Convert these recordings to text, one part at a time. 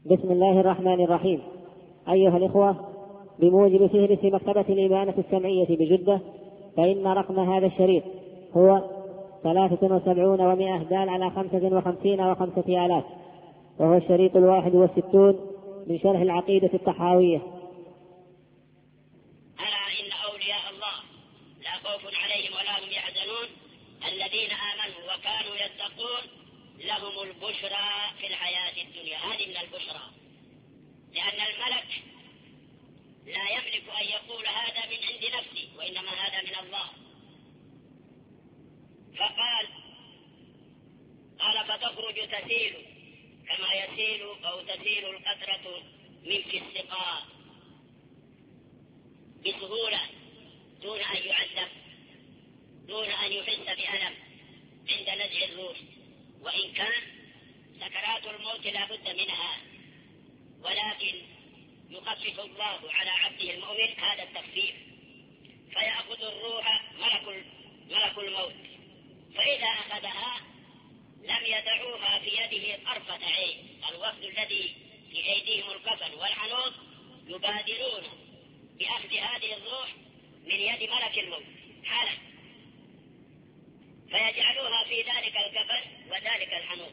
بسم الله الرحمن الرحيم. أيها الإخوة، بموجب فهرس مكتبة الإبانة السمعية بجدة، فإن رقم هذا الشريط هو 73 دال على 55 و5 آلاف، وهو الشريط 61 من شرح العقيدة الطحاوية. ألا إن أولياء الله لا خوف عليهم ولا هم يحزنون الذين آمنوا وكانوا يتقون لهم البشرى في الحياة الدنيا. هذه من البشرى، لأن الملك لا يملك أن يقول هذا من عند نفسي، وإنما هذا من الله. فقال فتخرج تسيل كما يسيل أو تسيل القطرة من في السقاء بسهولة، دون أن يعذب، دون أن يحس بألم عند نزع الروح، وإن كان سكرات الموت لا بد منها، ولكن يخفف الله على عبده المؤمن هذا التخفيف، فيأخذ الروح ملك الموت، فإذا أخذها لم يدعوها في يده طرفة عين. الوفد الذي في أيديهم الكفن والحنوط يبادرون بأخذ هذه الروح من يد ملك الموت حالا، فيجعلوها في ذلك الكفن وذلك الحنوط،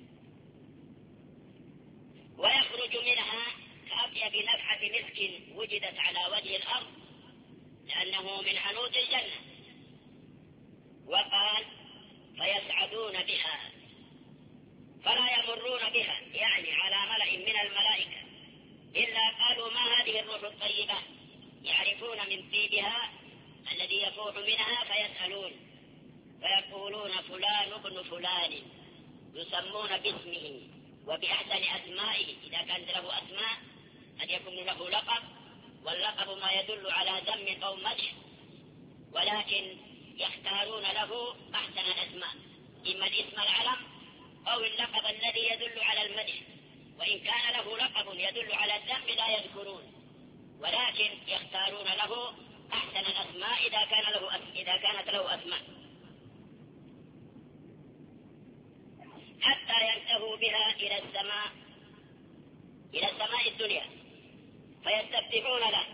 ويخرج منها كأطيب نفحة مسك وجدت على وجه الأرض، لأنه من حنوط الجنة. وقال فيسعدون بها فلا يمرون بها، يعني على ملأ من الملائكة، إلا قالوا ما هذه الروح الطيبة، يعرفون من طيبها الذي يفوح منها، فيسألون فيقولون فلان ابن فلان، يسمون باسمه وبأحسن أسمائه إذا كان له أسماء، أن يكون له لقب، واللقب ما يدل على ذم أو مدح، ولكن يختارون له أحسن الأسماء، إما الاسم العلم أو اللقب الذي يدل على المدح، وإن كان له لقب يدل على الذم لا يذكرون، ولكن يختارون له أحسن الأسماء إذا كانت له أسماء، حتى ينتهوا بها إلى السماء الدنيا، فيستفتحون له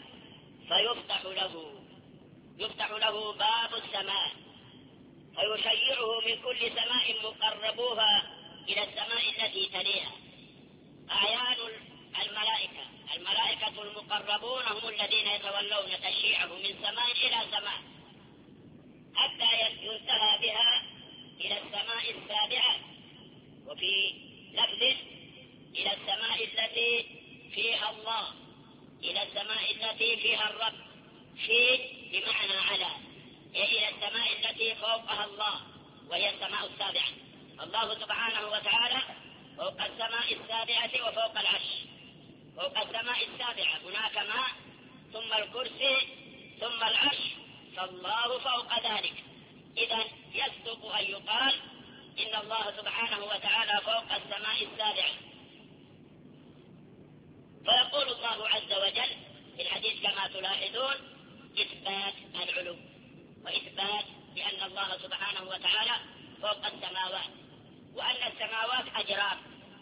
يفتح له باب السماء، فيشيعه من كل سماء مقربوها إلى السماء التي تليها. أعيان الملائكة المقربون هم الذين يتولون تشييعه من سماء إلى سماء، حتى ينتهى بها إلى السماء السابعة، وفي لفظ إلى السماء التي فيها الله، إلى السماء التي فيها الرب، في بمعنى على، إلى السماء التي فوقها الله، وهي السماء السابعة. الله سبحانه وتعالى فوق السماء السابعة وفوق العرش. فوق السماء السابعة هناك ماء، ثم الكرسي، ثم العرش، فالله فوق ذلك. إذن يصدق أن يقال إن الله سبحانه وتعالى فوق السماء السابعة. فيقول الله عز وجل في الحديث كما تلاحظون إثبات العلو، وإثبات بأن الله سبحانه وتعالى فوق السماوات، وأن السماوات أجرام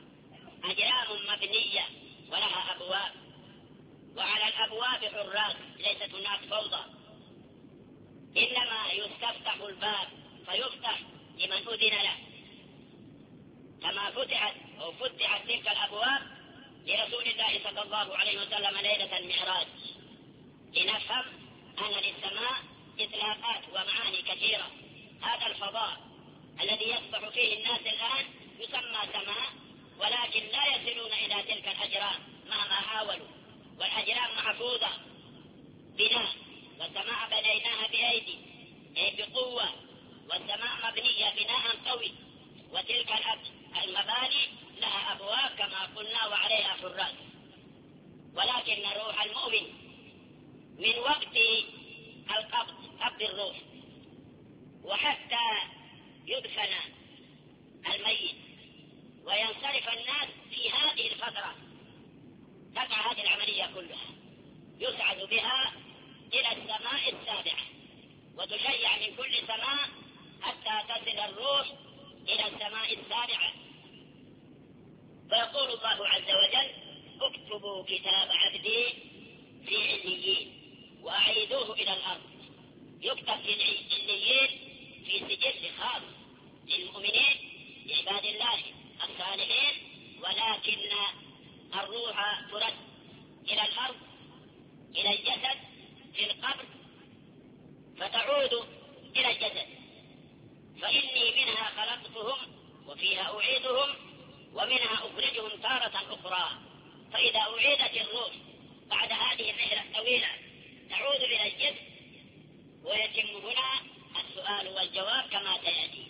مبنية ولها أبواب، وعلى الأبواب حراس، ليست هناك فوضى، إنما يستفتح الباب فيفتح لمن أذن له، كما فتحت تلك الأبواب لرسول الله صلى الله عليه وسلم ليلة المعراج، لنفهم أن للسماء إطلاقات ومعاني كثيرة. هذا الفضاء الذي يسبح فيه الناس الآن يسمى سماء، ولكن لا يصلون إلى تلك الأجرام مهما حاولوا، والأجرام محفوظة بناء، والسماء بنيناها بأيدي بقوة، والسماء مبنية بناء قوي، وتلك المباني لها أبواب كما قلنا وعليها حراس. ولكن روح المؤمن من وقت قبض الروح وحتى يدفن الميت وينصرف الناس في هذه الفترة، تقع هذه العملية كلها، يسعد بها إلى السماء السابعة، وتشيع من كل سماء حتى تصل الروح إلى السماء السابعة. فيقول الله عز وجل اكتبوا كتاب عبدي في عليين وأعيدوه إلى الأرض. يكتب في عليين في سجل خاص للمؤمنين لعباد الله الصالحين، ولكن الروح ترد إلى الأرض إلى الجسد في القبر فتعود إلى الجسد. فإني منها خلقتهم وفيها أعيدهم ومنها أخرجهم تارة أخرى. فإذا أعيدت الروح بعد هذه الرحلة الطويلة تعود إلى الجسد، ويتم هنا السؤال والجواب كما سيأتي.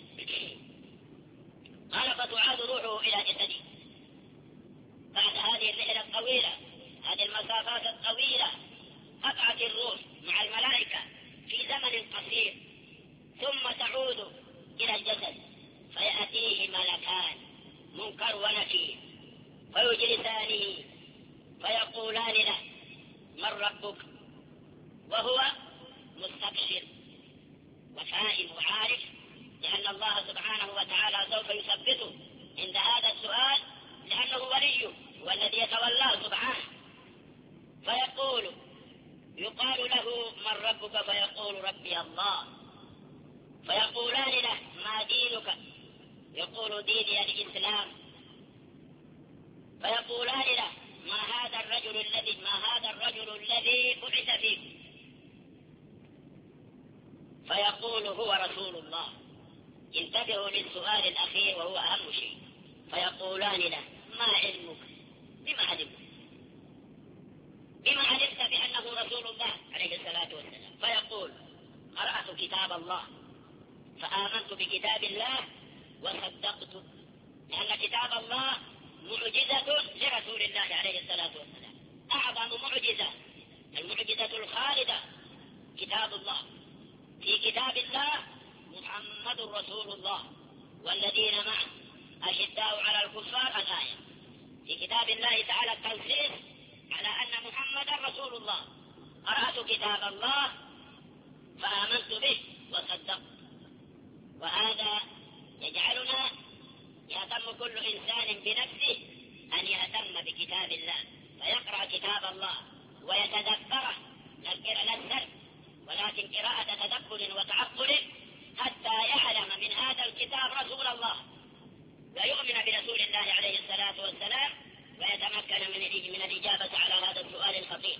قال فتعاد روحه إلى جسده بعد هذه الرحلة الطويلة، هذه المسافات الطويلة قطعت الروح مع الملائكة في زمن قصير، ثم تعود إلى الجسد فيأتيه ملكان منكر ونكير فيجلسانه فيقولان له من ربك؟ وهو مستبشر وفاهم وعارف، لأن الله سبحانه وتعالى سوف يثبته عند هذا السؤال، لأنه وليه والذي يتولاه سبحانه. يقال له من ربك؟ فيقول ربي الله. فيقولان له ما دينك؟ يقول ديني الإسلام. فيقولان له ما هذا الرجل الذي بعث فيك؟ فيقول هو رسول الله. انتبهوا للسؤال الأخير وهو أهم شيء. فيقولان له ما علمك؟ بما علمت بأنه رسول الله عليه الصلاة والسلام؟ فيقول قرأت كتاب الله فآمنت بكتاب الله وصدقت، لأن كتاب الله معجزة لرسول الله عليه الصلاة والسلام، أعظم معجزة، المعجزة الخالدة كتاب الله. في كتاب الله محمد رسول الله والذين معه أشداء على الكفار الآية. في كتاب الله تعالى التنصيص على أن محمدا رسول الله. قرأت كتاب الله فآمنت به وصدقت. وهذا يجعلنا يهتم كل إنسان بنفسه أن يهتم بكتاب الله، فيقرأ كتاب الله ويتدبره، لا السرد ولكن قراءة تدبر وتعقل، حتى يعلم من هذا الكتاب رسول الله ويؤمن برسول الله عليه الصلاة والسلام، ويتمكن من الإجابة على هذا السؤال الخطير.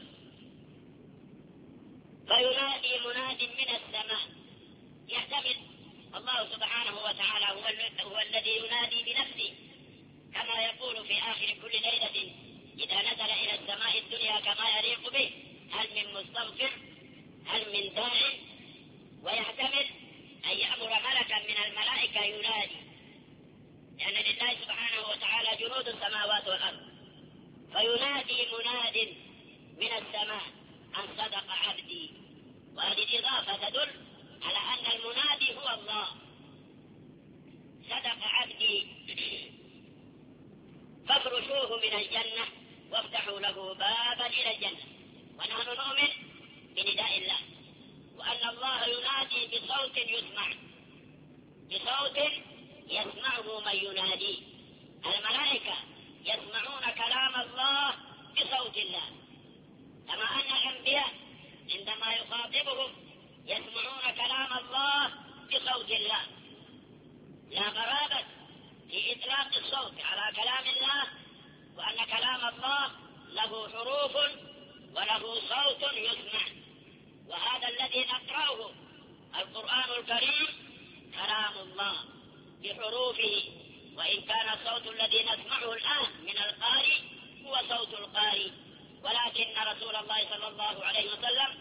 فينادي مناد من السماء، يحتمل الله سبحانه وتعالى هو الذي ينادي بنفسه، كما يقول في آخر كل ليلة إذا نزل إلى السماء الدنيا كما يليق به هل من مستغفر هل من داع. ويحتمل أن يأمر ملكا من الملائكة ينادي، لأن لله سبحانه وتعالى جنود السماوات والأرض. فينادي مناد من السماء أن صدق عبدي. وهذه الإضافة تدل على أن المنادي هو الله. صدق عبدي فافرشوه من الجنة وافتحوا له بابا إلى الجنة. ونحن نؤمن بنداء الله، وأن الله ينادي بصوت يسمع، بصوت يسمعه من يناديه. الملائكة يسمعون كلام الله بصوت الله، كما أن الأنبياء عندما يخاطبهم يسمعون كلام الله بصوت الله. لا غرابة في إطلاق الصوت على كلام الله، وأن كلام الله له حروف وله صوت يسمع. وهذا الذي نقرأه القرآن الكريم كلام الله بحروفه، وإن كان الصوت الذي نسمعه الآن من القارئ هو صوت القارئ، ولكن رسول الله صلى الله عليه وسلم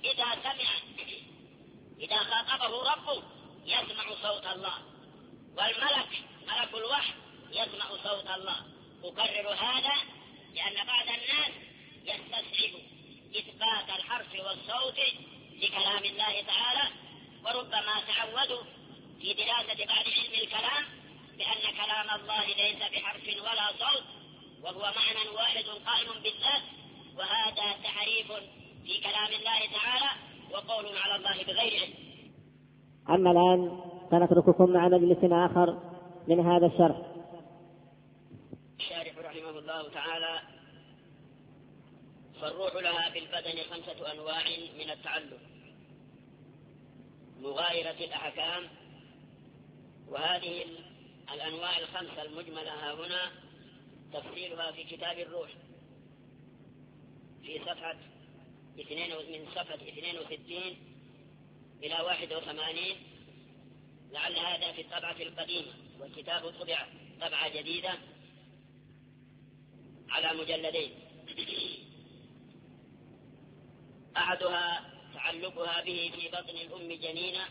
إذا خاطبه ربه يسمع صوت الله، والملك ملك الوحي يسمع صوت الله. أكرر هذا لأن بعض الناس يستصعب إثبات الحرف والصوت لكلام الله تعالى، وربما تعودوا في دراسة بعض علم الكلام بأن كلام الله ليس بحرف ولا صوت، وهو معنى واحد قائم بالذات، وهذا تحريف في كلام الله تعالى وقول على الله بغير علم. أما الآن سنترككم مع مجلس آخر من هذا الشرح. الشارح رحمه الله تعالى فالروح لها في البدن 5 أنواع من التعلق مغايرة الأحكام، وهذه الأنواع 5 المجملة هنا تفصيلها في كتاب الروح في صفحة من صفحة 62 إلى 81، لعل هذا في الطبعة القديمة، والكتاب طبع طبعة جديدة على مجلدين. أحدها تعلقها به في بطن الأم جنينا،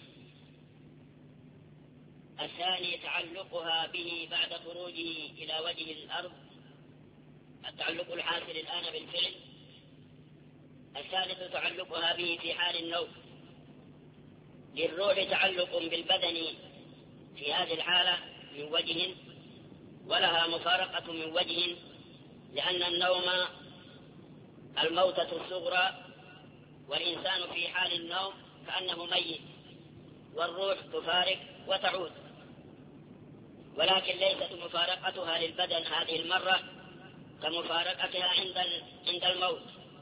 الثاني تعلقها به بعد خروجه إلى وجه الأرض، التعلق الحاصل الآن بالفعل، الثالث تعلقها به في حال النوم. للروح تعلق بالبدن في هذه الحالة من وجه، ولها مفارقة من وجه، لأن النوم الموتة الصغرى، والإنسان في حال النوم كأنه ميت، والروح تفارق وتعود، ولكن ليست مفارقتها للبدن هذه المرة كمفارقتها عند الموت.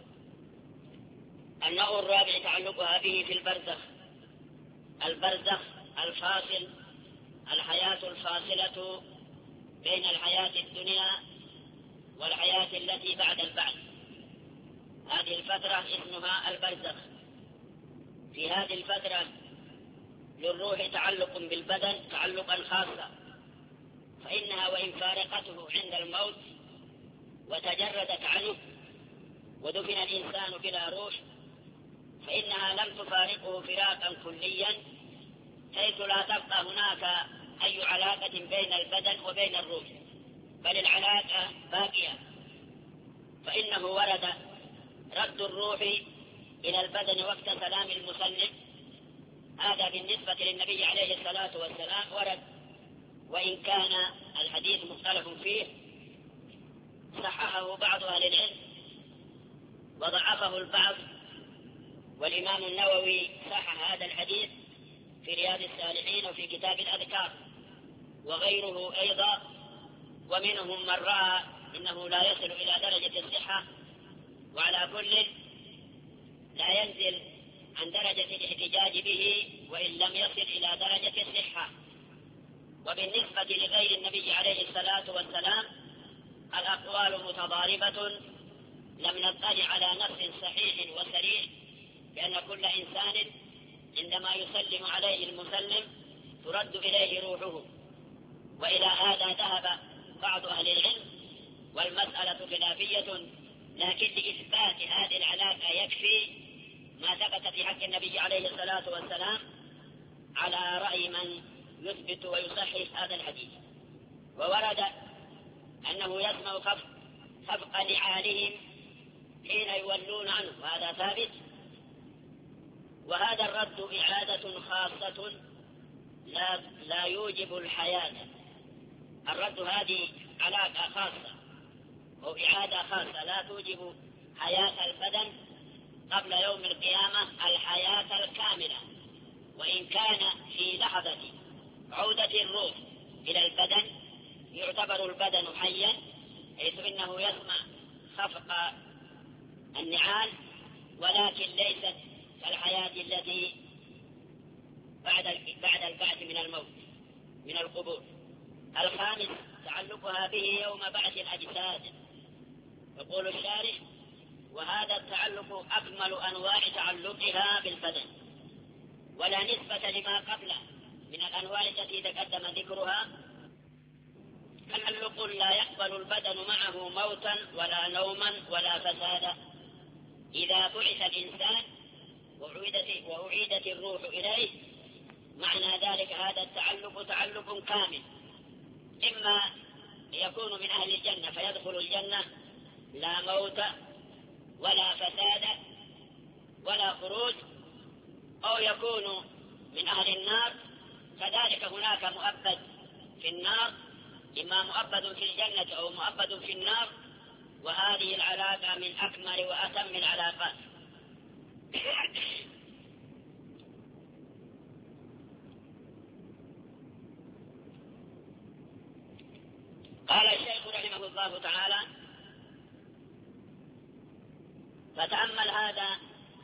النوع الرابع تعلقها به في البرزخ، البرزخ الفاصل، الحياة الفاصلة بين الحياة الدنيا والحياة التي بعد البعث، هذه الفترة اسمها البرزخ. في هذه الفترة للروح تعلق بالبدن تعلقا خاصا، فإنها وإن فارقته عند الموت وتجردت عنه ودفن الإنسان بلا روح، فإنها لم تفارقه فراقا كليا، حيث لا تبقى هناك أي علاقة بين البدن وبين الروح، بل العلاقة باقية. فإنه ورد رد الروح إلى البدن وقت سلام المسلم، هذا بالنسبة للنبي عليه الصلاة والسلام ورد، وإن كان الحديث مختلف فيه، صححه بعض أهل العلم وضعفه البعض، والإمام النووي صحح هذا الحديث في رياض الصالحين وفي كتاب الأذكار وغيره أيضا. ومنهم من رأى إنه لا يصل إلى درجة الصحة، وعلى كل لا ينزل عن درجة الاحتجاج به وإن لم يصل إلى درجة الصحة. وبالنسبة لغير النبي عليه الصلاة والسلام الأقوال متضاربة، لم نطلع على نص صحيح وسريع بأن كل إنسان عندما يسلم عليه المسلم ترد إليه روحه، وإلى هذا ذهب بعض أهل العلم، والمسألة خلافية، لكن لإثبات هذه العلاقة يكفي ما ثبت في حق النبي عليه الصلاة والسلام على رأي من يثبت ويصحح هذا الحديث. وورد أنه يسمع خفق نعالهم حين يولون عنه، وهذا ثابت. وهذا الرد إعادة خاصة لا يوجب الحياة، الرد هذه علاقة خاصة أو إعادة خاصة لا توجب حياة البدن قبل يوم القيامة الحياة الكاملة، وإن كان في لحظة عودة الروح إلى البدن يعتبر البدن حيا، حيث إنه يسمع خفق النعال، ولكن ليست كالحياة التي بعد البعث من الموت من القبور. الخامس تعلقها به يوم بعث الأجساد، يقول الشارح: وهذا التعلق أكمل أنواع تعلقها بالبدن، ولا نسبة لما قبله من الأنواع التي تقدم ذكرها. تعلق لا يقبل البدن معه موتا ولا نوما ولا فسادا. إذا بعث الإنسان وأعيدت الروح إليه، معنى ذلك هذا التعلق تعلق كامل، إما يكون من أهل الجنة فيدخل الجنة لا موت ولا فساد ولا خروج، أو يكون من أهل النار، كذلك هناك مؤبد في النار، إما مؤبد في الجنة أو مؤبد في النار، وهذه العلاقة من أكمل وأتم العلاقات. قال الشيخ رحمه الله تعالى: فتأمل هذا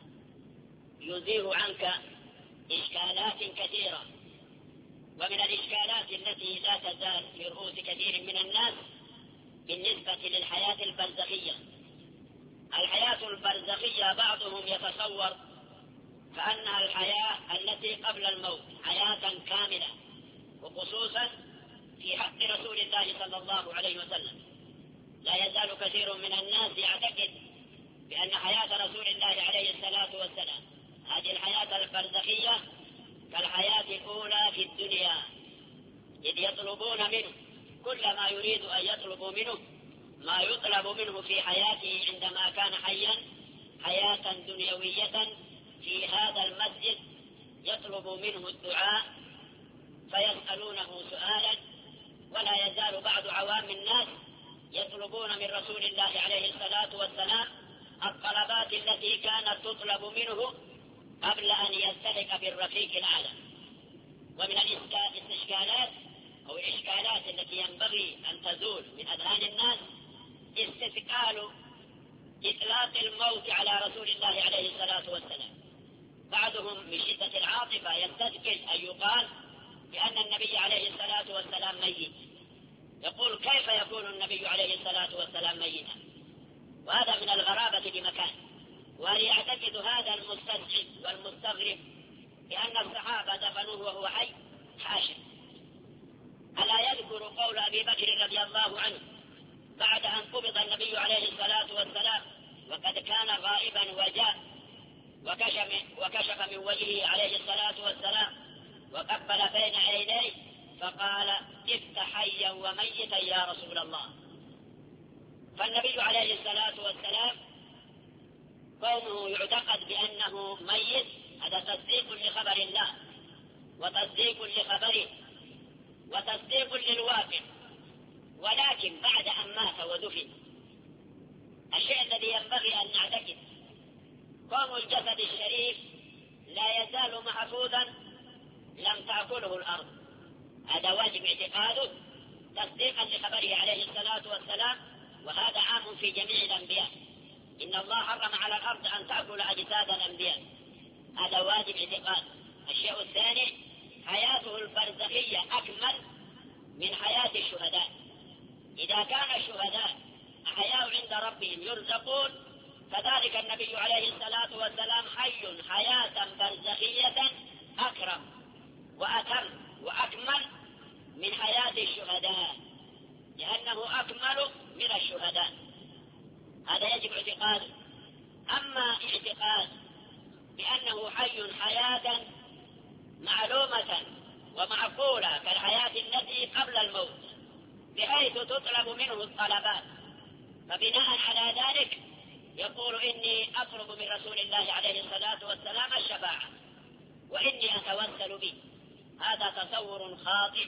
يزيل عنك إشكالات كثيرة. ومن الإشكالات التي لا تزال في رؤوس كثير من الناس بالنسبة للحياة البرزخية. الحياة البرزخية بعضهم يتصور كأنها الحياة التي قبل الموت، حياة كاملة، وخصوصا في حق رسول الله صلى الله عليه وسلم. لا يزال كثير من الناس يعتقد بأن حياة رسول الله عليه الصلاة والسلام هذه الحياة البرزخية كالحياة الأولى في الدنيا، إذ يطلبون منه كل ما يريد أن يطلبوا منه ما يطلب منه في حياته عندما كان حيا، حياة دنيوية. في هذا المسجد يطلب منه الدعاء فيسألونه سؤالا، ولا يزال بعض عوام الناس يطلبون من رسول الله عليه الصلاة والسلام الطلبات التي كانت تطلب منه قبل أن يلتحق بالرفيق الأعلى. ومن الاستشكالات أو الإشكالات التي ينبغي أن تزول من أذهان الناس استثقال إطلاق الموت على رسول الله عليه الصلاة والسلام. بعضهم من شدة العاطفة يستثقل أن يقال بأن النبي عليه الصلاة والسلام ميت، يقول كيف يكون النبي عليه الصلاة والسلام ميتا؟ وهذا من الغرابة بمكان. وليعتقد هذا المستسعد والمستغرب بأن الصحابة دفنوه وهو حي، حاشا. ألا يذكر قول أبي بكر رضي الله عنه بعد أن قبض النبي عليه الصلاة والسلام وقد كان غائبا وجاء وكشف من وجهه عليه الصلاة والسلام وقبل بين عينيه فقال افت حيا وميتا يا رسول الله. فالنبي عليه الصلاة والسلام قومه يعتقد بأنه ميت، هذا تصديق لخبر الله وتصديق لخبره وتصديق للواقع. ولكن بعد أن مات ودفن الشيء الذي ينبغي أن نعتقد كون الجسد الشريف لا يزال محفوظا لم تأكله الأرض، هذا واجب اعتقاده تصديقا لخبره عليه الصلاة والسلام. وهذا عام في جميع الأنبياء، إن الله حرم على الأرض أن تأكل أجساد الأنبياء، هذا واجب اعتقاد. الشيء الثاني حياته البرزخية أكمل من حياة الشهداء. إذا كان الشهداء أحياء عند ربهم يرزقون، فذلك النبي عليه الصلاة والسلام حي حياة برزخية أكرم وأتم وأكمل من حياة الشهداء، لأنه أكمل من الشهداء. هذا يجب اعتقاده. أما اعتقاد بأنه حي حياة معلومة ومعقولة كالحياة التي قبل الموت بحيث تطلب منه الطلبات، فبناء على ذلك يقول إني أطلب من رسول الله عليه الصلاة والسلام الشفاعة وإني أتوسل به. هذا تصور خاطئ.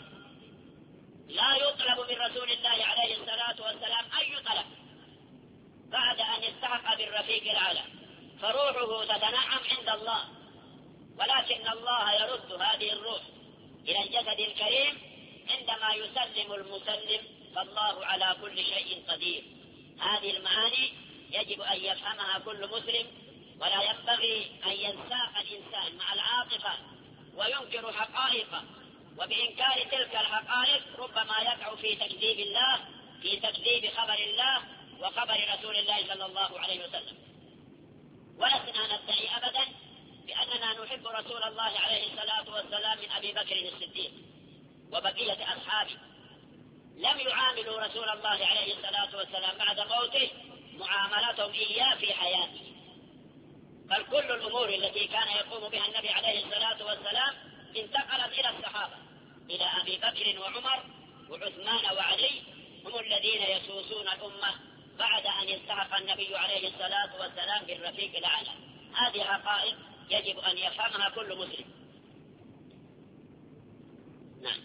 لا يطلب من رسول الله عليه الصلاة والسلام أي طلب بعد أن يستحق بالرفيق الأعلى، فروحه تتنعم عند الله، ولكن الله يرد هذه الروح إلى الجسد الكريم عندما يسلم المسلم، فالله على كل شيء قدير. هذه المعاني يجب أن يفهمها كل مسلم، ولا ينبغي أن ينساق الإنسان مع العاطفة وينكر حقائق، وبإنكار تلك الحقائق ربما يقع في تكذيب الله، في تكذيب خبر الله وخبر رسول الله صلى الله عليه وسلم. ولسنا ندعي أبدا بأننا نحب رسول الله عليه الصلاة والسلام من أبي بكر الصديق وبقية أصحابه. لم يعاملوا رسول الله عليه الصلاة والسلام بعد موته معاملتهم إياه في حياته، بل كل الأمور التي كان يقوم بها النبي عليه الصلاة والسلام انتقلت إلى الصحابة، إلى أبي بكر وعمر وعثمان وعلي، هم الذين يسوسون الأمة بعد أن يستحق النبي عليه الصلاة والسلام بالرفيق الأعلى. هذه حقائق يجب أن يفهمها كل مسلم. نعم.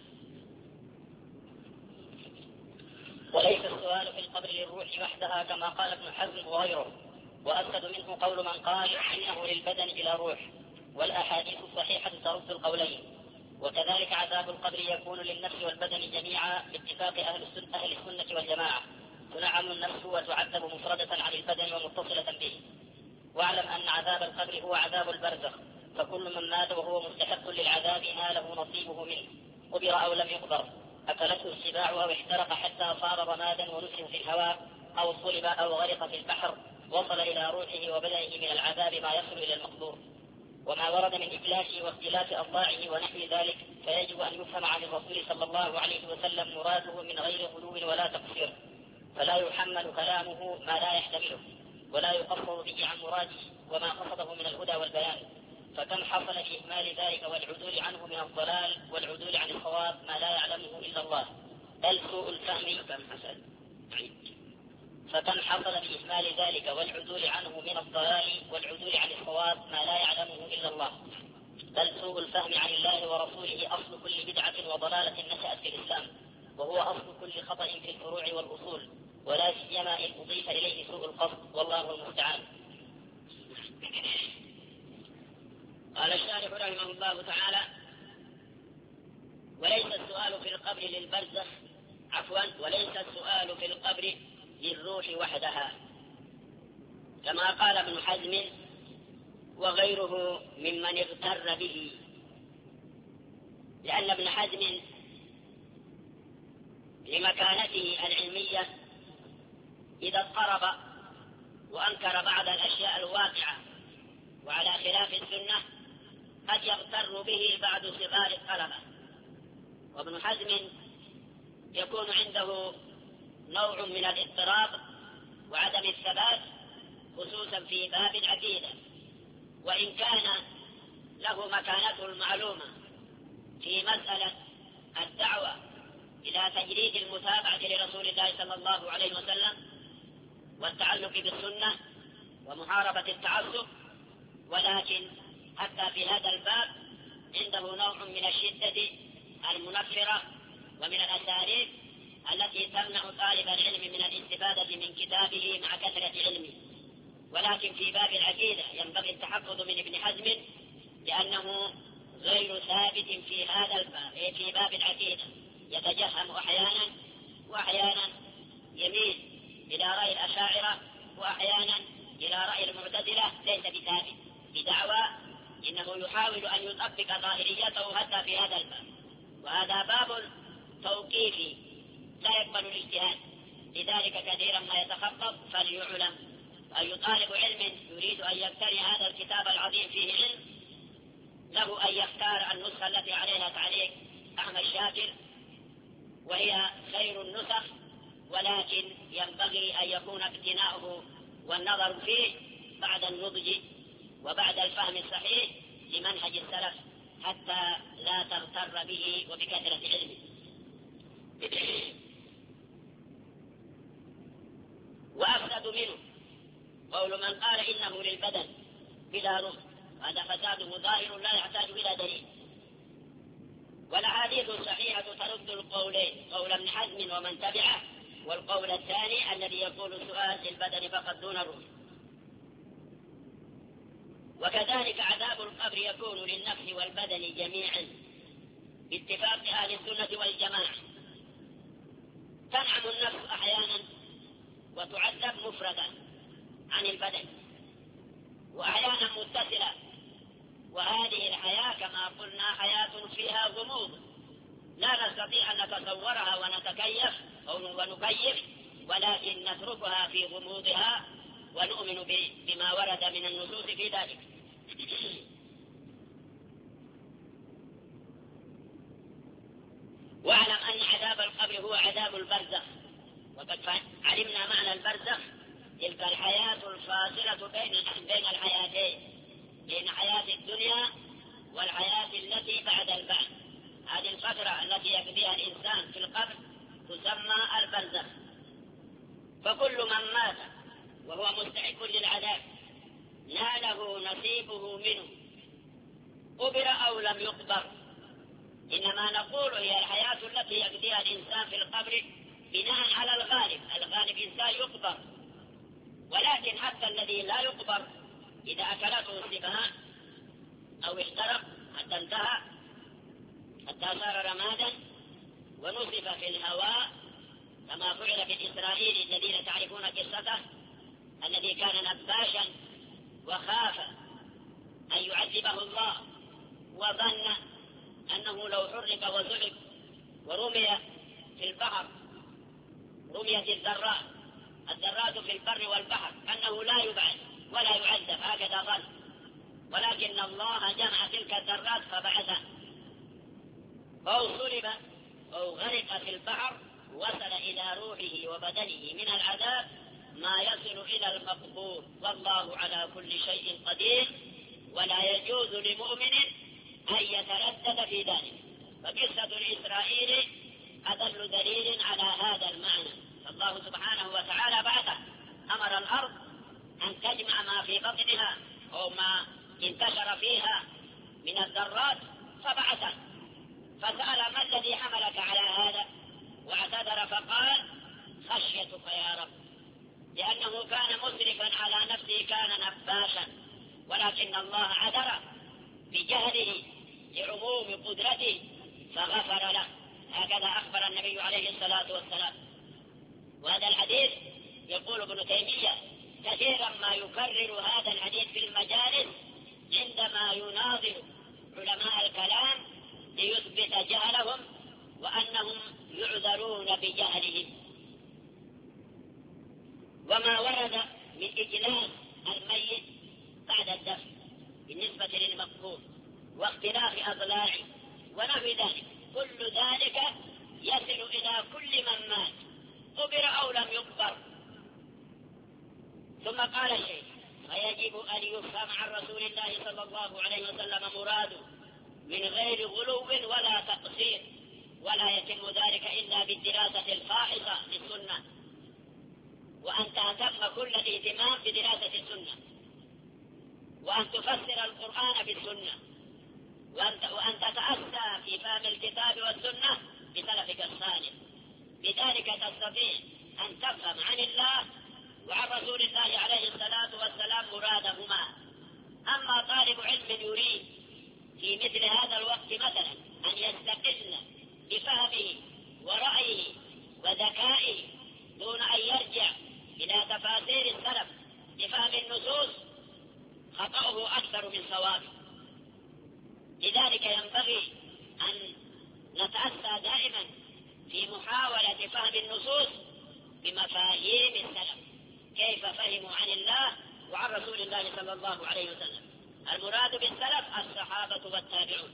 وليس السؤال في القبر للروح وحدها كما قال ابن حزم وغيره، وأسد منه قول من قال إنه للبدن إلى روح، والأحاديث الصحيحة ترد القولين. وكذلك عذاب القبر يكون للنفس والبدن جميعا باتفاق أهل السنة والجماعة، تنعم النفس وتعذب مفردة عن البدن ومتصلة به. واعلم أن عذاب القبر هو عذاب البرزخ، فكل من مات وهو مستحق للعذاب ناله نصيبه منه، قبر أو لم يقبر، أكلته السباع أو احترق حتى صار رمادا ونسف في الهواء، أو صلب أو غرق في البحر، وصل إلى روحه وبدنه من العذاب ما يصل إلى المقبور. وما ورد من إفلاته واختلاف أضلاعه ونحو ذلك فيجب أن يفهم عن الرسول صلى الله عليه وسلم مراده من غير غلو ولا تقصير، فلا يحمل كلامه ما لا يحتمله، ولا يقصر به عن مراده وما قصده من الهدى والبيان. فكم حصل في إهمال ذلك والعدول عنه من الضلال والعدول عن الصواب ما لا يعلمه إلا الله، بل سوء الفهم. فكم حصل بإهمال ذلك والعدول عنه من الضلال والعدول عن الصواب ما لا يعلمه إلا الله، بل سوء الفهم عن الله ورسوله أصل كل بدعة وضلالة نشأت في الإسلام، وهو أصل كل خطأ في الفروع والأصول، ولا سيما إن أضيف إليه سوء القصد، والله المستعان. قال الشارح رحمه الله تعالى: وليس السؤال في القبر للبرزخ وليس السؤال في القبر للروح وحدها، كما قال ابن حزم وغيره ممن اغتر به، لأن ابن حزم لمكانته العلمية إذا اضطرب وأنكر بعض الأشياء الواقعة وعلى خلاف السنة قد يغتر به بعض صغار الطلبة، وابن حزم يكون عنده نوع من الاضطراب وعدم الثبات خصوصا في باب العقيدة، وإن كان له مكانته المعلومة في مسألة الدعوة إلى تجريد المتابعة لرسول الله صلى الله عليه وسلم والتعلق بالسنة ومحاربة التعصب، ولكن حتى في هذا الباب عنده نوع من الشدة المنفرة ومن الأساليب التي تمنع طالب العلم من الاستفادة من كتابه مع كثرة علمه. ولكن في باب العقيدة ينبغي التحفظ من ابن حزم، لأنه غير ثابت في هذا الباب، في باب العقيدة يتجهم أحيانا، وأحيانا يميل إلى رأي الأشاعرة، وأحيانا إلى رأي المعتزلة، ليس بثابت بدعوى، إنه يحاول أن يطبق ظاهريته حتى في هذا الباب، وهذا باب توقيفي لا يقبل الاجتهاد، لذلك كثيرا ما يتخطط. فليعلم أي طالب علم يريد أن يقتني هذا الكتاب العظيم فيه علم، له أن يختار النسخة التي عليها تعليق أحمد شاكر، وهي خير النسخ، ولكن ينبغي أن يكون اقتناؤه والنظر فيه بعد النضج وبعد الفهم الصحيح لمنهج السلف، حتى لا تغتر به وبكثرة علمه. وأفسد منه قول من قال إنه للبدن بلا روح، هذا فساد ظاهر لا يحتاج إلى دليل. والأحاديث الصحيحة ترد القولين، قول ابن حزم ومن تبعه، والقول الثاني الذي يقول سؤال للبدن فقط دون الروح. وكذلك عذاب القبر يكون للنفس والبدن جميعا باتفاق أهل السنة والجماعة. تنعم النفس أحيانا وتعذب مفردة عن البدن، وأحيانا متصلة، وهذه الحياة كما قلنا حياة فيها غموض لا نستطيع أن نتصورها ونتكيف ونكيف، ولكن نتركها في غموضها ونؤمن بما ورد من النصوص في ذلك. واعلم أن عذاب القبر هو عذاب البرزخ، وقد علمنا معنى البرزخ، تلك الحياة الفاصلة بين الحياتين، بين حياة الدنيا والحياة التي بعد البعث. هذه الفترة التي يقضيها الإنسان في القبر تسمى البرزخ. فكل من مات وهو مستحق للعذاب ناله نصيبه منه، قبر أو لم يقبر. إنما نقول هي الحياة التي يقضيها الإنسان في القبر بناء على الغالب إنسان يقبر، ولكن حتى الذي لا يقبر إذا أكلته السباع أو احترق حتى انتهى، حتى صار رمادا ونصف في الهواء، كما فعل بالإسرائيلي الذين تعرفون قصته، الذي كان نباشا وخاف أن يعذبه الله وظن أنه لو حرق وزعق ورمي في البحر رميت الذرات في البر والبحر أنه لا يبعد ولا يعذب، هكذا ظن، ولكن الله جمع تلك الذرات فبعثه، أو صلب أو غرق في البحر وصل إلى روحه وبدنه من العذاب ما يصل إلى المقبور، والله على كل شيء قدير، ولا يجوز لمؤمن أن يتردد في ذلك. فقصة الإسرائيلي أدل دليل على هذا المعنى. الله سبحانه وتعالى بعثه، أمر الأرض أن تجمع ما في بطنها أو ما انتشر فيها من الذرات فبعثه، فسأل ما الذي حملك على هذا؟ واعتذر فقال خشيتك يا رب، لأنه كان مسرفا على نفسه، كان نباشا، ولكن الله عذر بجهله لعموم قدرته فغفر له. هكذا أخبر النبي عليه الصلاة والسلام. وهذا الحديث يقول ابن تيمية كثيرا ما يكرر هذا الحديث في المجالس عندما يناظر علماء الكلام ليثبت جهلهم وأنهم يعذرون بجهلهم. وما ورد من إجلاس الميت بعد الدفن بالنسبة للمقبور واختلاف أضلاعه ونحو ذلك، كل ذلك يصل إلى كل من مات قبر أو لم يقبر. ثم قال الشيخ فيجب أن يفهم عن رسول الله صلى الله عليه وسلم مراده من غير غلو ولا تقصير، ولا يتم ذلك إلا بالدراسة الفاحصة للسنة، وأن تهتم كل الاهتمام بدراسة السنة، وأن تفسر القرآن بالسنة، وأن تتأسى في فهم الكتاب والسنة بسلفك الصالح. بذلك تستطيع أن تفهم عن الله وعن رسول الله عليه الصلاة والسلام مرادهما. أما طالب علم يريد في مثل هذا الوقت مثلا أن يستقل بفهمه ورأيه وذكائه دون أن يرجع إلى تفاسير السلف لفهم النصوص، خطأه أكثر من صوابه. لذلك ينبغي أن نتأسى دائما في محاولة فهم النصوص بمفاهيم السلف، كيف فهموا عن الله وعن رسول الله صلى الله عليه وسلم. المراد بالسلف الصحابة والتابعون،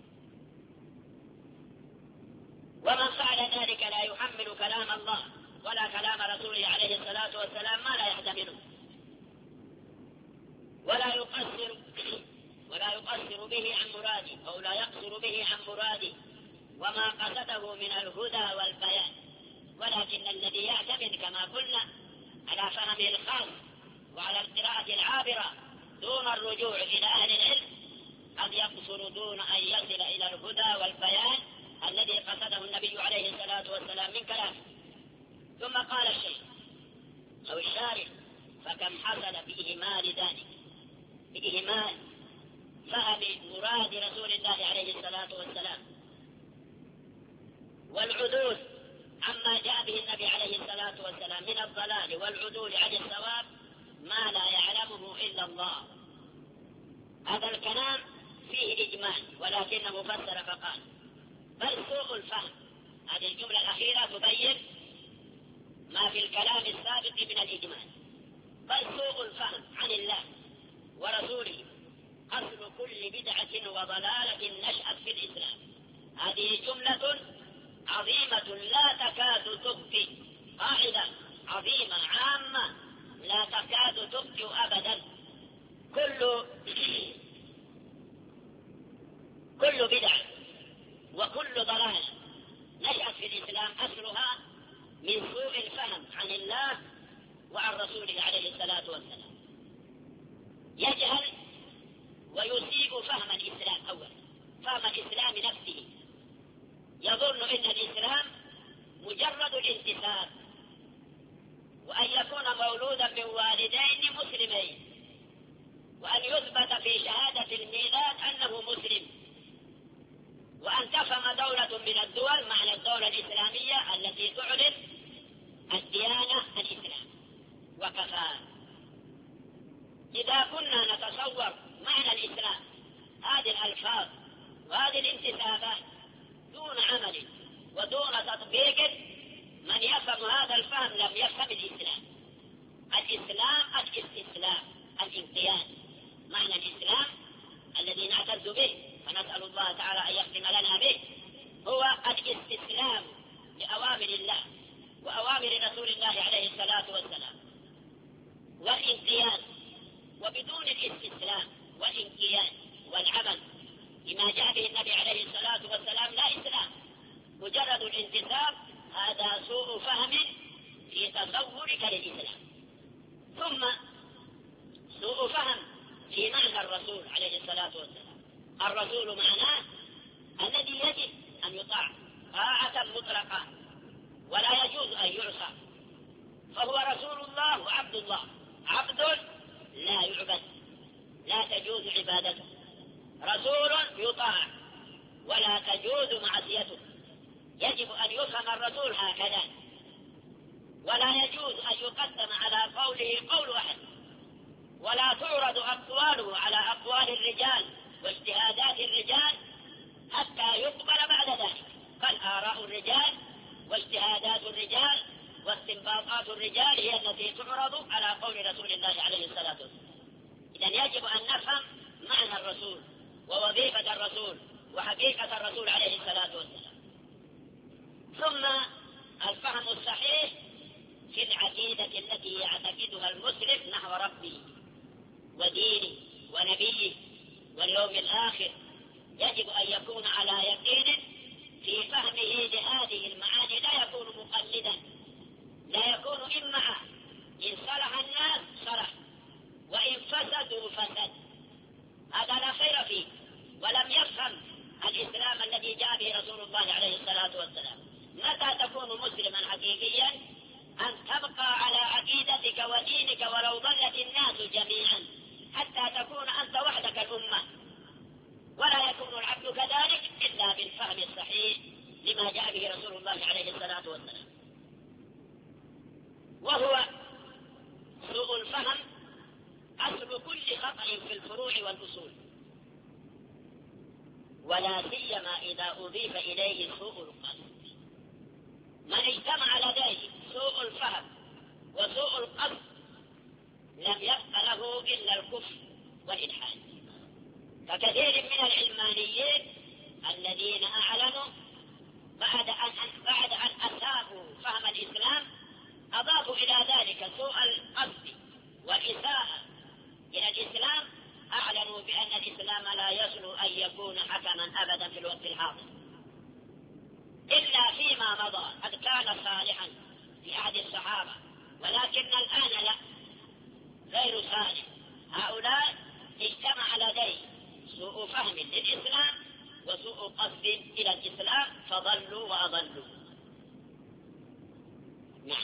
ومن فعل ذلك لا يحمل كلام الله ولا كلام رسوله عليه الصلاة والسلام ما لا يحتمله، ولا يقصر به عن مرادي أو لا يقصر به عن مرادي وما قصده من الهدى والبيان، ولكن الذي يعتمد كما قلنا على فهمه الخاص وعلى القراءة العابرة دون الرجوع إلى أهل العلم قد يقصر دون أن يصل إلى الهدى والبيان الذي قصده النبي عليه الصلاة والسلام من كلامه. ثم قال الشيخ أو الشارح فكم حصل بإهمال ذلك، بإهمال فهم مراد رسول الله عليه الصلاة والسلام والعدول عما جاء به النبي عليه الصلاة والسلام من الضلال والعدول عن الصواب ما لا يعلمه إلا الله. هذا الكلام فيه إجمال ولكنه فسر فقال بل سوء الفهم. هذه الجملة الأخيرة تبين ما في الكلام السابق من الإجمال. بل سوء الفهم عن الله ورسوله أصل كل بدعة وضلالة نشأت في الإسلام. هذه جملة عظيمة لا تكاد تبقي، قاعدة عظيمة عامة لا تكاد تبقي أبدا. كل بدعة وكل ضلالة نشأت في الإسلام أصلها من سوء الفهم عن الله وعن رسوله عليه الصلاة والسلام. يجهل ويسيء فهم الإسلام أولا، فهم الإسلام نفسه، يظن إن الإسلام مجرد الانتساب، وأن يكون مولودا من والدين مسلمين، وأن يثبت في شهادة الميلاد أنه مسلم، وأن تفهم دولة من الدول معنى الدولة الإسلامية التي تعلن الديانة الإسلام وكفى. إذا كنا نتصور معنى الإسلام هذه الألفاظ وهذه الانتسابات دون عمل ودون تطبيق، من يفهم هذا الفهم لم يفهم الإسلام. الإسلام الاستسلام، الانقياد. معنى الإسلام الذي نعتز به ونسأل الله تعالى أن يختم لنا به هو الاستسلام لأوامر الله وأوامر رسول الله عليه الصلاة والسلام والانقياد. وبدون الاستسلام والانقياد والعمل لما جاء به النبي عليه الصلاة والسلام لا إسلام. مجرد الانتساب هذا سوء فهم في تصورك للإسلام. ثم سوء فهم في معنى الرسول عليه الصلاة والسلام. الرسول معناه الذي يجب أن يطاع طاعة مطلقة ولا يجوز أن يعصى، فهو رسول الله وعبد الله. عبد لا يعبد، لا تجوز عبادته. رسول يطاع ولا تجوز معصيته. يجب أن يفهم الرسول هكذا، ولا يجوز أن يقدم على قوله قول أحد، ولا تعرض أقواله على أقوال الرجال واجتهادات الرجال حتى يقبل بعد ذلك. بل آراء الرجال واجتهادات الرجال واستنباطات الرجال هي التي تعرض على قول رسول الله عليه الصلاة والسلام. إذن يجب أن نفهم معنى الرسول ووظيفة الرسول وحقيقة الرسول عليه الصلاة والسلام. ثم الفهم الصحيح في العقيدة التي يعتقدها المسلم نحو ربه ودينه ونبيه واليوم الآخر. يجب أن يكون على يقين في فهمه لهذه المعاني، لا يكون مقلدا، لا يكون إمعا. إن صلح الناس صلح وإن فسدوا فسد، هذا لا خير فيه. ولم يفهم الإسلام الذي جاء به رسول الله عليه الصلاة والسلام. متى تكون مسلما حقيقيا؟ أن تبقى على عقيدتك ودينك ولو ضلت الناس جميعا، حتى تكون أنت وحدك الأمة. ولا يكون العبد كذلك إلا بالفهم الصحيح لما جاء به رسول الله عليه الصلاة والسلام. وهو سوء الفهم أصل كل خطأ في الفروع والأصول، ولا سيما إذا أضيف إليه سوء القصد. من اجتمع لديه سوء الفهم وسوء القصد لم يبق له إلا الكفر والإلحاد. فكثير من العلمانيين الذين أعلنوا بعد أن أساءوا فهم الإسلام أضافوا إلى ذلك سوء القصد والإساءة إلى الإسلام، أعلنوا بأن الإسلام لا يصل أن يكون حكما أبدا في الوقت الحاضر إلا فيما مضى. قد كان صالحا في عهد الصحابة، ولكن الآن لا، غير صالح. هؤلاء اجتمع لديه سوء فهم للإسلام وسوء قصد إلى الإسلام فضلوا وأضلوا. نعم.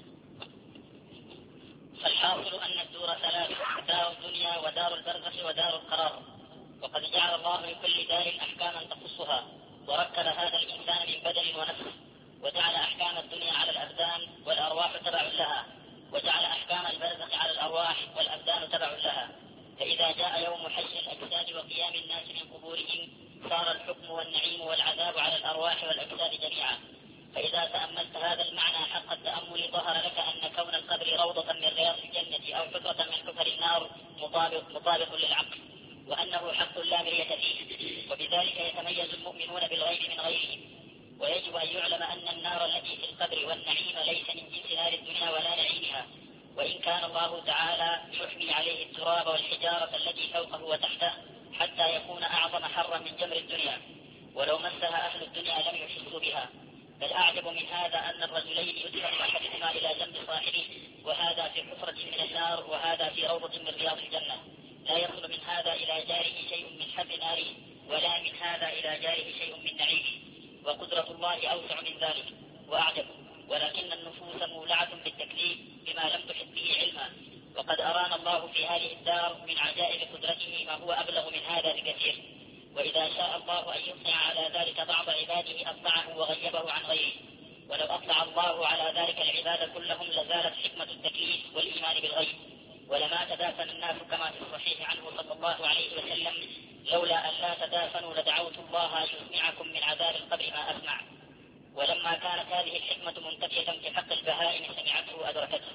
فالحاصل أن الدور ثلاث: دار الدنيا ودار البرزخ ودار القرار. وقد جعل الله لكل دار أحكاما تخصها، وركب هذا الإنسان من بدن ونفس، وجعل أحكام الدنيا على الأبدان والأرواح تبع لها، وجعل أحكام البرزخ على الأرواح والأبدان تبع لها. فإذا جاء يوم حشر الأجساد وقيام الناس من قبورهم صار الحكم والنعيم والعذاب على الأرواح والأجساد جميعا. فإذا تأملت هذا المعنى حق التأمل ظهر لك أن كون القبر روضة من رياض الجنة أو حفرة من حفر النار مطابق للعقل، وأنه حق لا مرية فيه، وبذلك يتميز المؤمنون بالغيب من غيرهم. ويجب أن يعلم أن النار التي في القبر والنعيم ليس من جنس نار الدنيا ولا نعيمها، وإن كان الله تعالى يحمي عليه التراب والحجارة التي فوقه وتحته حتى يكون أعظم حرا من جمر الدنيا، ولو مسها أهل الدنيا لم يحسوا بها. بل أعجب من هذا أن الرجلين يدفن أحدهما إلى جنب صاحبه، وهذا في حفرة من النار وهذا في روضة من رياض الجنة. لا يصل من هذا إلى جاره شيء من حر ناره، ولا من هذا إلى جاره شيء من نعيمه، وقدرة الله أوسع من ذلك وأعجب. ولكن النفوس مولعة بالتكليف بما لم تحط به علما، وقد أرانا الله في هذه الدار من عجائب قدرته ما هو أبلغ من هذا بكثير. وإذا شاء الله أن يطلع على ذلك بعض عباده أطلعه وغيبه عن غيره، ولو أطلع الله على ذلك العباد كلهم لزالت حكمة التكليف والإيمان بالغيب. ولما تدافن الناس كما في الصحيح عنه صلى الله عليه وسلم: لولا أن لا تدافنوا لدعوت الله أن يسمعكم من عذاب القبر ما أسمع. ولما كانت هذه الحكمة منتفية في حق البهائم سمعته وأدركته.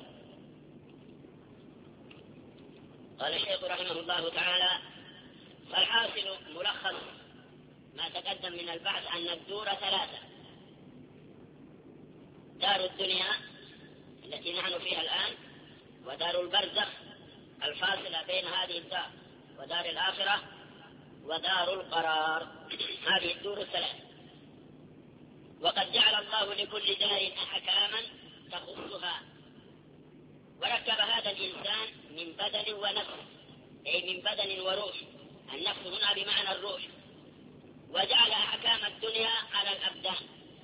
قال الشيخ رحمه الله تعالى: فالحاصل ملخص ما تقدم من البحث أن الدور ثلاثة: دار الدنيا التي نحن فيها الآن، ودار البرزخ الفاصلة بين هذه الدار ودار الآخرة، ودار القرار. هذه الدور الثلاث. وقد جعل الله لكل دار أحكاما تخصها، وركب هذا الإنسان من بدن ونفس، أي من بدن وروح. النفس هنا بمعنى الروح. وجعل أحكام الدنيا على الأبدان،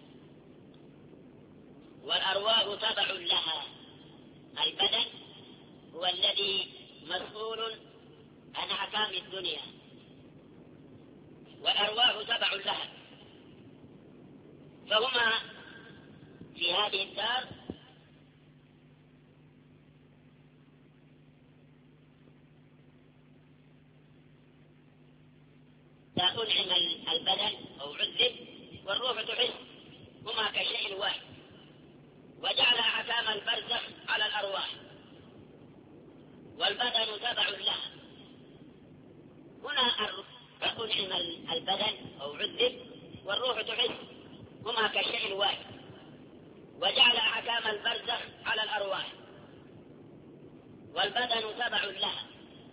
والأرواح تبع لها. البدن هو الذي مسؤول عن أحكام الدنيا، والأرواح تبع لها، فهما في هذه الدار لا أنعم البدن أو عذب والروح تحس، هما كشيء واحد. وجعل أحكام البرزخ على الأرواح، والبدن تبع لها. هنا أنعم البدن أو عذب والروح تحس، هما كشيء واحد. وجعل أحكام البرزخ على الأرواح، والبدن تبع لها.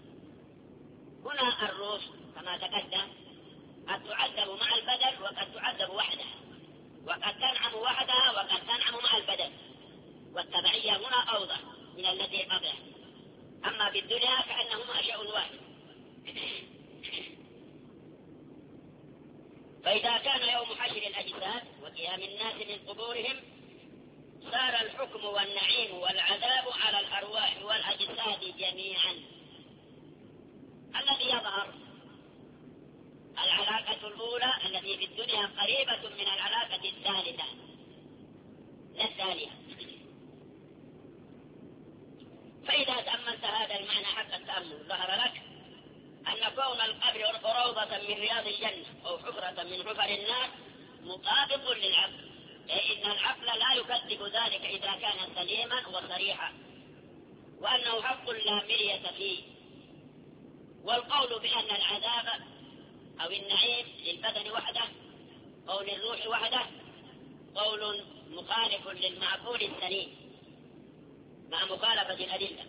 هنا الروح كما تقدم قد تعذب مع البدن وقد تعذب وحدها، وقد تنعم وحدها وقد تنعم مع البدن، والتبعية هنا أوضح من التي قبلها. أما بالدنيا كأنهما شيء واحد. فإذا كان يوم حشر الأجساد وقيام الناس من قبورهم، صار الحكم والنعيم والعذاب على الأرواح والأجساد جميعا. الذي يظهر العلاقة الأولى التي في الدنيا قريبة من العلاقة الثالثة لا الثانية. فإذا تأملت هذا المعنى حق التأمل ظهر لك أن كون القبر روضة من رياض الجنة أو حفرة من حفر النار مطابق للعقل، أي إن العقل لا يكذب ذلك إذا كان سليما وصريحا، وأنه حق لا مرية فيه. والقول بأن العذاب أو النعيم للبدن وحده أو للروح وحده قول مخالف للمعقول السليم مع مخالفة الأدلة.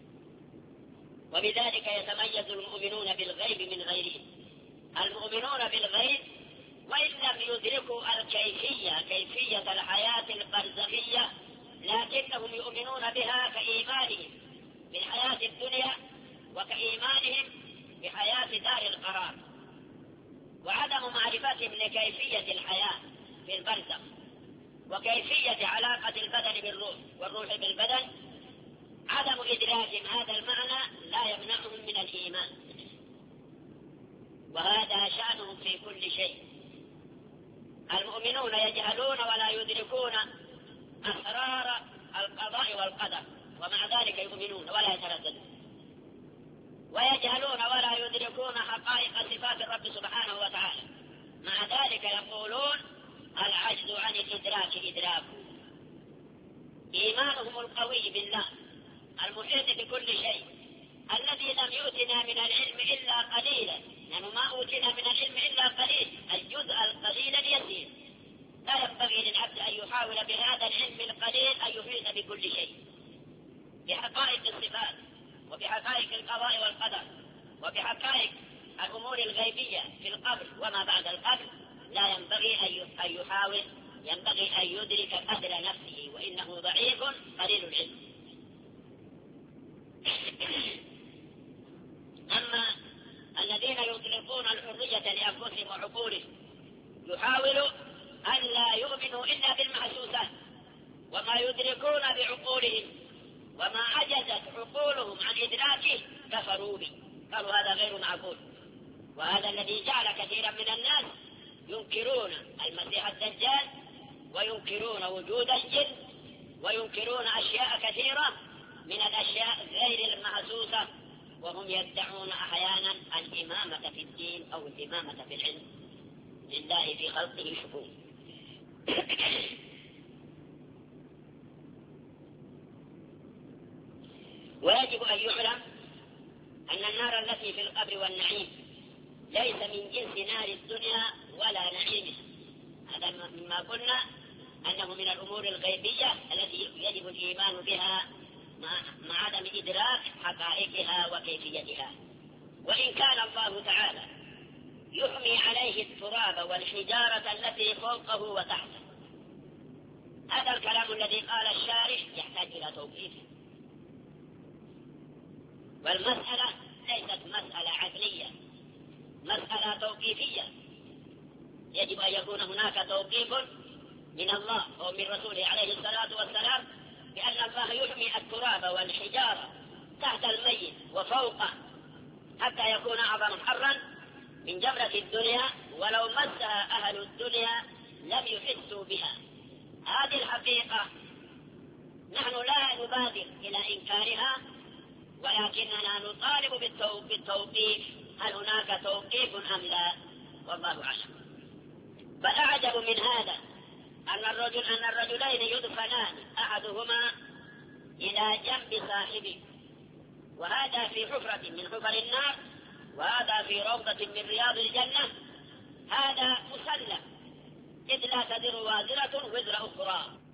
وبذلك يتميز المؤمنون بالغيب من غيرهم. المؤمنون بالغيب وإن لم يدركوا كيفية الحياة البرزخية، لكنهم يؤمنون بها كإيمانهم بالحياة الدنيا وكإيمانهم بحياة دار القرار. وعدم معرفتهم لكيفية الحياة في البرزخ وكيفية علاقة البدن بالروح والروح بالبدن، عدم إدراكهم هذا المعنى لا يمنعهم من الإيمان. وهذا شأنهم في كل شيء. المؤمنون يجهلون ولا يدركون أسرار القضاء والقدر، ومع ذلك يؤمنون ولا يترددون. ويجهلون ولا يدركون حقائق صفات الرب سبحانه وتعالى، مع ذلك يقولون العجز عن الإدراك إدراك. إيمانهم القوي بالله المحيط بكل شيء الذي لم يؤتنا من العلم إلا قليلا، لأنه ما أوتنا من العلم إلا قليل، الجزء القليل اليسير. لا ينبغي للعبد أن يحاول بهذا العلم القليل أن يحيط بكل شيء، بحقائق الصفات وبحقائق القضاء والقدر وبحقائق الأمور الغيبية في القبر وما بعد القبر. لا ينبغي أن يحاول، ينبغي أن يدرك قدر نفسه، وإنه ضعيف قليل العلم. أما الذين يطلقون الحرية لأنفسهم وعقولهم يحاولوا أن لا يؤمنوا إلا بالمحسوسات، وما يدركون بعقولهم وما عجزت عقولهم عن إدراكه كفروا به، قالوا هذا غير معقول. وهذا الذي جعل كثيرا من الناس ينكرون المسيح الدجال، وينكرون وجود الجن، وينكرون أشياء كثيرة من الأشياء غير المحسوسة، وهم يدعون أحيانا الإمامة في الدين أو الإمامة في العلم. لله في خلقه شؤون. ويجب أن يعلم أن النار التي في القبر والنعيم ليس من جنس نار الدنيا ولا نعيمها. هذا مما قلنا أنه من الأمور الغيبية التي يجب الإيمان بها مع عدم إدراك حقائقها وكيفيتها. وإن كان الله تعالى يحمي عليه التراب والحجارة التي فوقه وتحته، هذا الكلام الذي قال الشارح يحتاج إلى توقيف. والمسألة ليست مسألة عقلية، مسألة توقيفية. يجب أن يكون هناك توقيف من الله أو من رسوله عليه الصلاة والسلام بأن الله يحمي التراب والحجارة تحت الميت وفوقه حتى يكون أعظم حرا من جمرة الدنيا، ولو مسها أهل الدنيا لم يحسوا بها. هذه الحقيقة نحن لا نبادر إلى إنكارها، ولكننا نطالب بالتوقيف. هل هناك توقيف أم لا؟ والله أعلم. بل أعجب من هذا أن الرجلين يدفنان أحدهما إلى جنب صاحبه، وهذا في حفرة من حفر النار، وهذا في روضة من رياض الجنة. هذا مسلم، إذ لا تزر وازرة وزر أخرى.